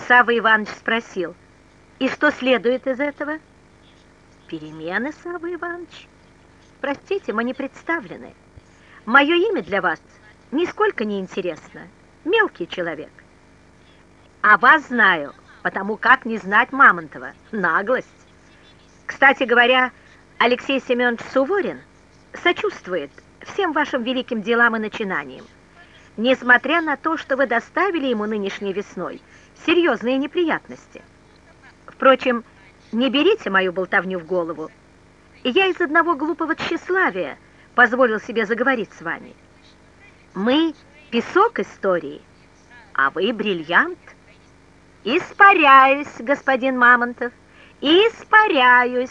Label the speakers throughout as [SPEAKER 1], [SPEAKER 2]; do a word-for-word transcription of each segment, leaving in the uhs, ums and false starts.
[SPEAKER 1] Савва Иванович спросил: «И что следует из этого?» «Перемены, Савва Иванович. Простите, мы не представлены. Мое имя для вас нисколько не интересно. Мелкий человек. А вас знаю, потому как не знать Мамонтова. Наглость. Кстати говоря, Алексей Семенович Суворин сочувствует всем вашим великим делам и начинаниям, несмотря на то, что вы доставили ему нынешней весной серьезные неприятности. Впрочем, не берите мою болтовню в голову. Я из одного глупого тщеславия позволил себе заговорить с вами. Мы — песок истории, а вы — бриллиант. Испаряюсь, господин Мамонтов, испаряюсь.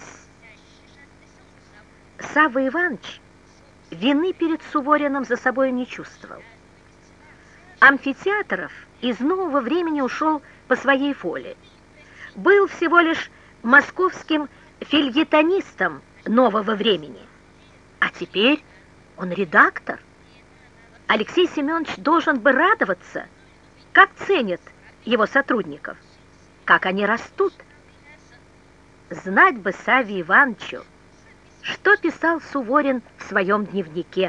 [SPEAKER 1] Савва Иванович вины перед Сувориным за собой не чувствовал. Амфитеатров из нового времени ушел по своей воле. Был всего лишь московским фельетонистом нового времени. А теперь он редактор. Алексей Семенович должен бы радоваться, как ценят его сотрудников, как они растут. Знать бы Савве Ивановичу, что писал Суворин в своем дневнике.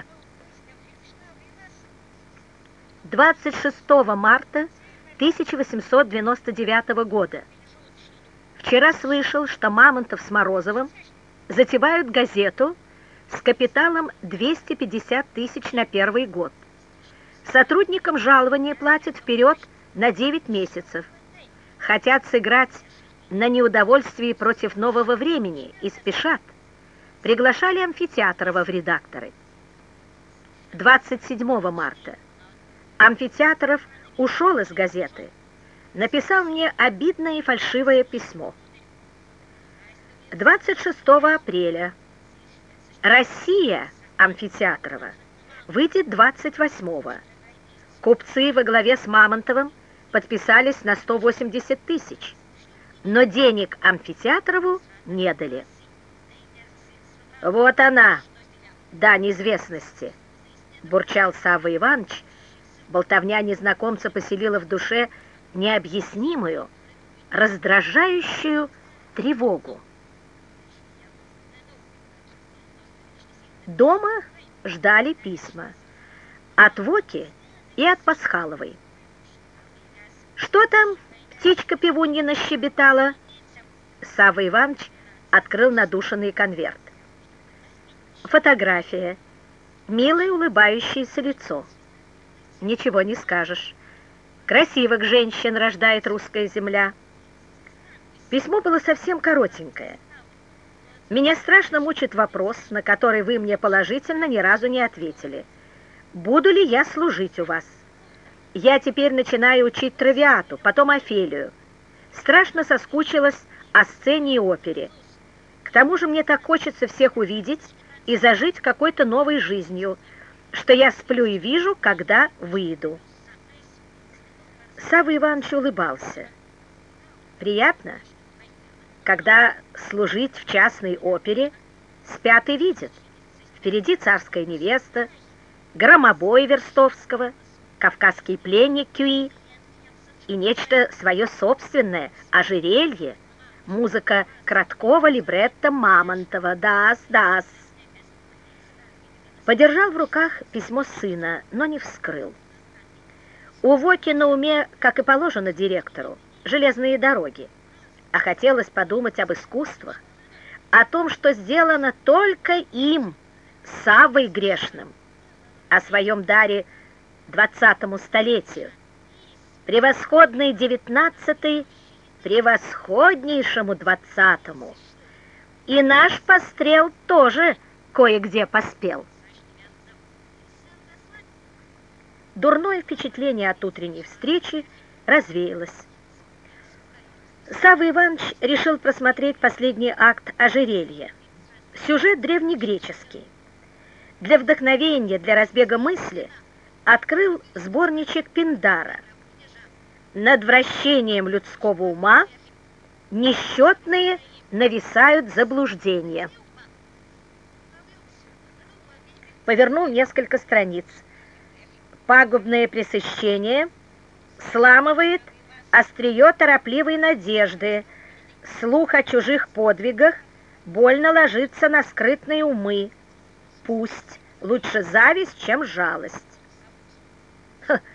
[SPEAKER 1] двадцать шестого марта тысяча восемьсот девяносто девятого года. Вчера слышал, что Мамонтов с Морозовым затевают газету с капиталом двести пятьдесят тысяч на первый год. Сотрудникам жалование платят вперед на девять месяцев. Хотят сыграть на неудовольствии против нового времени и спешат. Приглашали Амфитеатрова в редакторы. двадцать седьмого марта. Амфитеатров ушел из газеты. Написал мне обидное и фальшивое письмо. двадцать шестого апреля. Россия Амфитеатрова выйдет двадцать восьмого. Купцы во главе с Мамонтовым подписались на сто восемьдесят тысяч, но денег Амфитеатрову не дали. Вот она, дань известности, бурчал Савва Иванович. Болтовня незнакомца поселила в душе необъяснимую, раздражающую тревогу. Дома ждали письма от Воки и от Пасхаловой. «Что там птичка-пивунья нащебетала?» Савва Иванович открыл надушенный конверт. Фотография. Милое улыбающееся лицо. Ничего не скажешь. Красивых женщин рождает русская земля. Письмо было совсем коротенькое. Меня страшно мучит вопрос, на который вы мне положительно ни разу не ответили. Буду ли я служить у вас? Я теперь начинаю учить Травиату, потом Офелию. Страшно соскучилась о сцене и опере. К тому же мне так хочется всех увидеть и зажить какой-то новой жизнью, что я сплю и вижу, когда выйду. Савва Иванович улыбался. Приятно, когда служить в частной опере спят и видят. Впереди царская невеста, громобой Верстовского, кавказский пленник Кюи и нечто свое собственное, ожерелье, музыка Краткова, либретто Мамонтова. Дас, дас. Подержал в руках письмо сына, но не вскрыл. У Воки на уме, как и положено директору, железные дороги, а хотелось подумать об искусствах, о том, что сделано только им, Саввой грешным, о своем даре двадцатому столетию, превосходный девятнадцатый, превосходнейшему двадцатому. И наш пострел тоже кое-где поспел. Дурное впечатление от утренней встречи развеялось. Савва Иванович решил просмотреть последний акт «Ожерелья». Сюжет древнегреческий. Для вдохновения, для разбега мысли открыл сборничек Пиндара. Над вращением людского ума несчетные нависают заблуждения. Повернул несколько страниц. Пагубное пресыщение сламывает острие торопливой надежды, слух о чужих подвигах больно ложится на скрытные умы. Пусть лучше зависть, чем жалость.